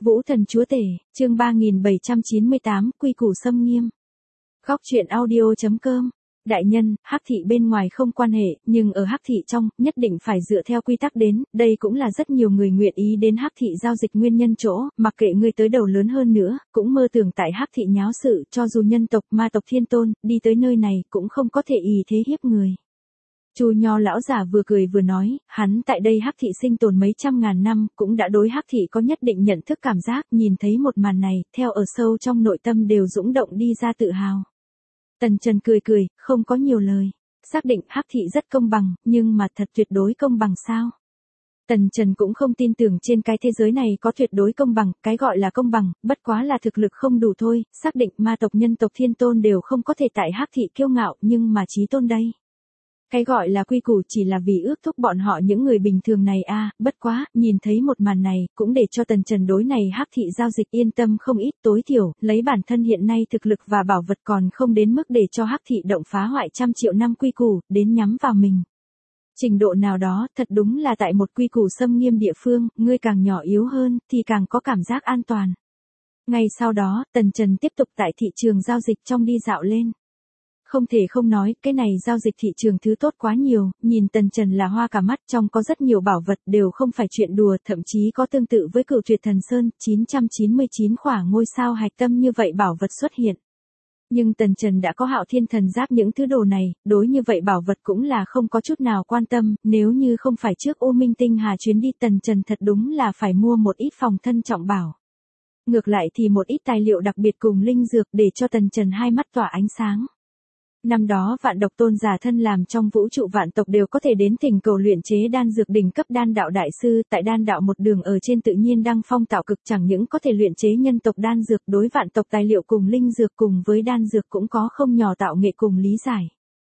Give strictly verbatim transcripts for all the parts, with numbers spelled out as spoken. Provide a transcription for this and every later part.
Vũ thần chúa tể, chương ba nghìn bảy trăm chín mươi tám, quy củ xâm nghiêm. Góc truyện audio chấm com. Đại nhân, hắc thị bên ngoài không quan hệ, nhưng ở hắc thị trong, nhất định phải dựa theo quy tắc đến, đây cũng là rất nhiều người nguyện ý đến hắc thị giao dịch nguyên nhân chỗ, mặc kệ ngươi tới đầu lớn hơn nữa, cũng mơ tưởng tại hắc thị nháo sự, cho dù nhân tộc, ma tộc thiên tôn, đi tới nơi này, cũng không có thể ỷ thế hiếp người. Chu Nho lão giả vừa cười vừa nói, hắn tại đây hắc thị sinh tồn mấy trăm ngàn năm, cũng đã đối hắc thị có nhất định nhận thức cảm giác, nhìn thấy một màn này, theo ở sâu trong nội tâm đều dũng động đi ra tự hào. Tần Trần cười cười, không có nhiều lời. Xác định hắc thị rất công bằng, nhưng mà thật tuyệt đối công bằng sao? Tần Trần cũng không tin tưởng trên cái thế giới này có tuyệt đối công bằng, cái gọi là công bằng, bất quá là thực lực không đủ thôi, xác định ma tộc nhân tộc thiên tôn đều không có thể tại hắc thị kiêu ngạo, nhưng mà chí tôn đây. Cái gọi là quy củ chỉ là vì ước thúc bọn họ những người bình thường này a, à, bất quá, nhìn thấy một màn này, cũng để cho Tần Trần đối này hắc thị giao dịch yên tâm không ít, tối thiểu, lấy bản thân hiện nay thực lực và bảo vật còn không đến mức để cho hắc thị động phá hoại trăm triệu năm quy củ, đến nhắm vào mình. Trình độ nào đó, thật đúng là tại một quy củ xâm nghiêm địa phương, ngươi càng nhỏ yếu hơn, thì càng có cảm giác an toàn. Ngay sau đó, Tần Trần tiếp tục tại thị trường giao dịch trong đi dạo lên. Không thể không nói, cái này giao dịch thị trường thứ tốt quá nhiều, nhìn Tần Trần là hoa cả mắt, trong có rất nhiều bảo vật đều không phải chuyện đùa, thậm chí có tương tự với Cửu Tuyệt Thần Sơn, chín trăm chín mươi chín khỏa ngôi sao hạch tâm như vậy bảo vật xuất hiện. Nhưng Tần Trần đã có Hạo Thiên Thần Giáp những thứ đồ này, đối như vậy bảo vật cũng là không có chút nào quan tâm, nếu như không phải trước U Minh Tinh Hà chuyến đi Tần Trần thật đúng là phải mua một ít phòng thân trọng bảo. Ngược lại thì một ít tài liệu đặc biệt cùng linh dược để cho Tần Trần hai mắt tỏa ánh sáng. Năm đó vạn độc tôn giả thân làm trong vũ trụ vạn tộc đều có thể đến thỉnh cầu luyện chế đan dược đỉnh cấp đan đạo đại sư, tại đan đạo một đường ở trên tự nhiên đăng phong tạo cực, chẳng những có thể luyện chế nhân tộc đan dược, đối vạn tộc tài liệu cùng linh dược cùng với đan dược cũng có không nhỏ tạo nghệ cùng lý giải.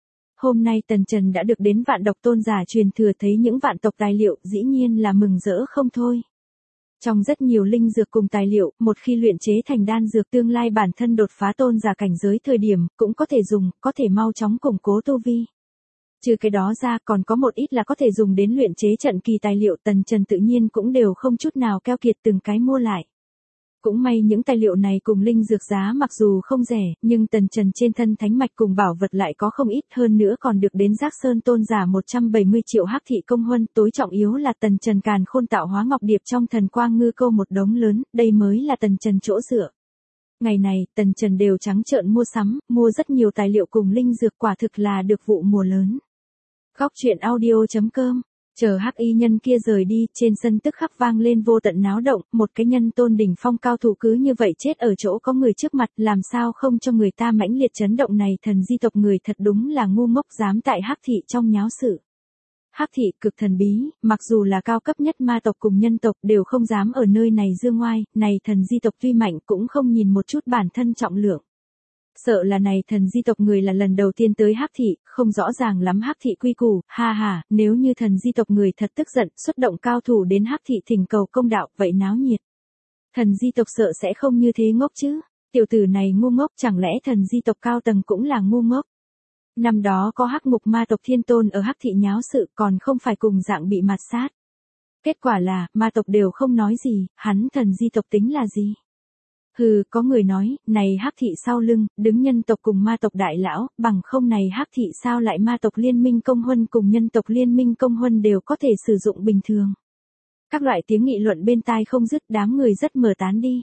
Hôm nay Tần Trần đã được đến vạn độc tôn giả truyền thừa, thấy những vạn tộc tài liệu, dĩ nhiên là mừng rỡ không thôi. Trong rất nhiều linh dược cùng tài liệu, một khi luyện chế thành đan dược tương lai bản thân đột phá tôn giả cảnh giới thời điểm, cũng có thể dùng, có thể mau chóng củng cố tu vi. Trừ cái đó ra còn có một ít là có thể dùng đến luyện chế trận kỳ tài liệu, Tần Trần tự nhiên cũng đều không chút nào keo kiệt từng cái mua lại. Cũng may những tài liệu này cùng linh dược giá mặc dù không rẻ, nhưng Tần Trần trên thân thánh mạch cùng bảo vật lại có không ít, hơn nữa còn được đến Giác Sơn tôn giả một trăm bảy mươi triệu hắc thị công huân, tối trọng yếu là Tần Trần càn khôn tạo hóa ngọc điệp trong thần quang ngư câu một đống lớn, đây mới là Tần Trần chỗ dựa. Ngày này, Tần Trần đều trắng trợn mua sắm, mua rất nhiều tài liệu cùng linh dược, quả thực là được vụ mùa lớn. Góc truyện audio chấm com. Chờ hắc y nhân kia rời đi, trên sân tức khắc vang lên vô tận náo động, một cái nhân tôn đỉnh phong cao thủ cứ như vậy chết ở chỗ có người trước mặt, làm sao không cho người ta mãnh liệt chấn động này, thần di tộc người thật đúng là ngu ngốc dám tại hắc thị trong nháo sự. Hắc thị cực thần bí, mặc dù là cao cấp nhất ma tộc cùng nhân tộc đều không dám ở nơi này dương ngoai, này thần di tộc tuy mạnh cũng không nhìn một chút bản thân trọng lượng. Sợ là này thần di tộc người là lần đầu tiên tới hắc thị, không rõ ràng lắm hắc thị quy củ, ha ha, nếu như thần di tộc người thật tức giận, xuất động cao thủ đến hắc thị thỉnh cầu công đạo, vậy náo nhiệt. Thần di tộc sợ sẽ không như thế ngốc chứ, tiểu tử này ngu ngốc, chẳng lẽ thần di tộc cao tầng cũng là ngu ngốc. Năm đó có hắc mục ma tộc thiên tôn ở hắc thị nháo sự, còn không phải cùng dạng bị mạt sát. Kết quả là, ma tộc đều không nói gì, hắn thần di tộc tính là gì? Hừ, có người nói, này hắc thị sau lưng, đứng nhân tộc cùng ma tộc đại lão, bằng không này hắc thị sao lại ma tộc liên minh công huân cùng nhân tộc liên minh công huân đều có thể sử dụng bình thường. Các loại tiếng nghị luận bên tai không dứt, đám người rất mờ tán đi.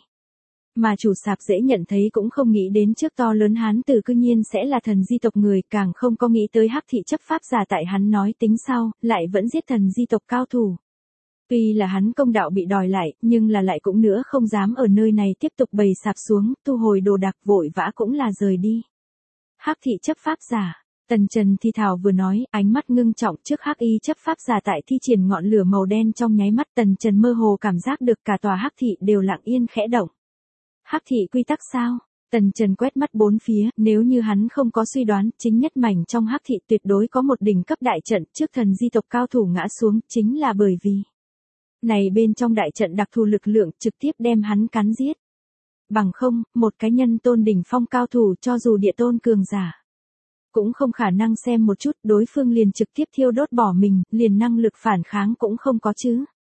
Mà chủ sạp dễ nhận thấy cũng không nghĩ đến trước to lớn hán tử cư nhiên sẽ là thần di tộc người, càng không có nghĩ tới hắc thị chấp pháp giả tại hắn nói tính sau, lại vẫn giết thần di tộc cao thủ. Tuy là hắn công đạo bị đòi lại, nhưng là lại cũng nữa không dám ở nơi này tiếp tục bày sạp xuống, thu hồi đồ đạc vội vã cũng là rời đi. Hắc thị chấp pháp giả, Tần Trần thi thào vừa nói, ánh mắt ngưng trọng trước hắc y chấp pháp giả tại thi triển ngọn lửa màu đen trong nháy mắt, Tần Trần mơ hồ cảm giác được cả tòa hắc thị đều lặng yên khẽ động. Hắc thị quy tắc sao? Tần Trần quét mắt bốn phía, nếu như hắn không có suy đoán, chính nhất mảnh trong hắc thị tuyệt đối có một đỉnh cấp đại trận, trước thần di tộc cao thủ ngã xuống, chính là bởi vì này bên trong đại trận đặc thù lực lượng trực tiếp đem hắn cắn giết. Bằng không, một cái nhân tôn đỉnh phong cao thủ cho dù địa tôn cường giả, cũng không khả năng xem một chút đối phương liền trực tiếp thiêu đốt bỏ mình, liền năng lực phản kháng cũng không có chứ.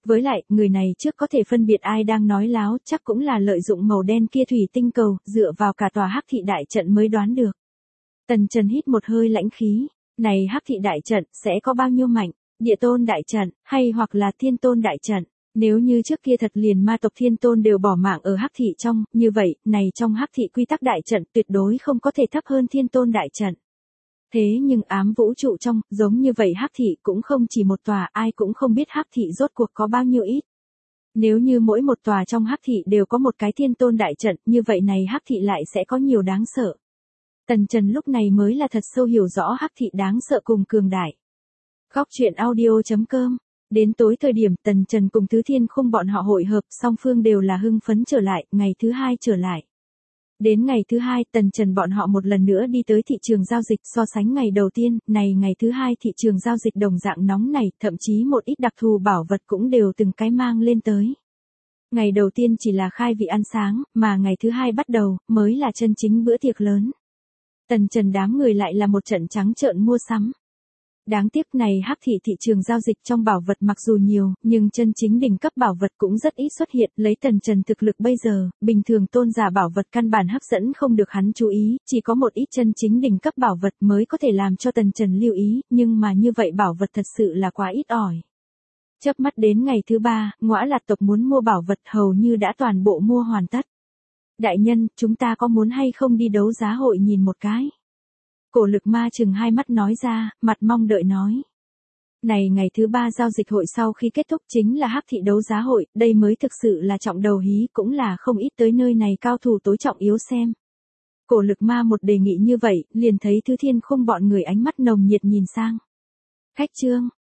Với lại, người này trước có thể phân biệt ai đang nói láo, chắc cũng là lợi dụng màu đen kia thủy tinh cầu, dựa vào cả tòa hắc thị đại trận mới đoán được. Tần Trần hít một hơi lãnh khí, này hắc thị đại trận, sẽ có bao nhiêu mạnh, địa tôn đại trận, hay hoặc là thiên tôn đại trận. Nếu như trước kia thật liền ma tộc thiên tôn đều bỏ mạng ở hắc thị trong, như vậy, này trong hắc thị quy tắc đại trận tuyệt đối không có thể thấp hơn thiên tôn đại trận. Thế nhưng ám vũ trụ trong, giống như vậy hắc thị cũng không chỉ một tòa, ai cũng không biết hắc thị rốt cuộc có bao nhiêu ít. Nếu như mỗi một tòa trong hắc thị đều có một cái thiên tôn đại trận, như vậy này hắc thị lại sẽ có nhiều đáng sợ. Tần Trần lúc này mới là thật sâu hiểu rõ hắc thị đáng sợ cùng cường đại. Góc truyện audio chấm com. Đến tối thời điểm Tần Trần cùng Tứ Thiên Khung bọn họ hội hợp, song phương đều là hưng phấn trở lại, ngày thứ hai trở lại. Đến ngày thứ hai, Tần Trần bọn họ một lần nữa đi tới thị trường giao dịch, so sánh ngày đầu tiên, này ngày thứ hai thị trường giao dịch đồng dạng nóng này, thậm chí một ít đặc thù bảo vật cũng đều từng cái mang lên tới. Ngày đầu tiên chỉ là khai vị ăn sáng, mà ngày thứ hai bắt đầu, mới là chân chính bữa tiệc lớn. Tần Trần đám người lại là một trận trắng trợn mua sắm. Đáng tiếc này hắc thị thị trường giao dịch trong bảo vật mặc dù nhiều, nhưng chân chính đỉnh cấp bảo vật cũng rất ít xuất hiện, lấy Tần Trần thực lực bây giờ, bình thường tôn giả bảo vật căn bản hấp dẫn không được hắn chú ý, chỉ có một ít chân chính đỉnh cấp bảo vật mới có thể làm cho Tần Trần lưu ý, nhưng mà như vậy bảo vật thật sự là quá ít ỏi. Chớp mắt đến ngày thứ ba, Ngõa Lạt tộc muốn mua bảo vật hầu như đã toàn bộ mua hoàn tất. Đại nhân, chúng ta có muốn hay không đi đấu giá hội nhìn một cái? Cổ Lực Ma chừng hai mắt nói ra, mặt mong đợi nói. Này ngày thứ ba giao dịch hội sau khi kết thúc chính là hắc thị đấu giá hội, đây mới thực sự là trọng đầu hí, cũng là không ít tới nơi này cao thủ tối trọng yếu xem. Cổ Lực Ma một đề nghị như vậy, liền thấy Thứ Thiên Khung bọn người ánh mắt nồng nhiệt nhìn sang. Khách trương,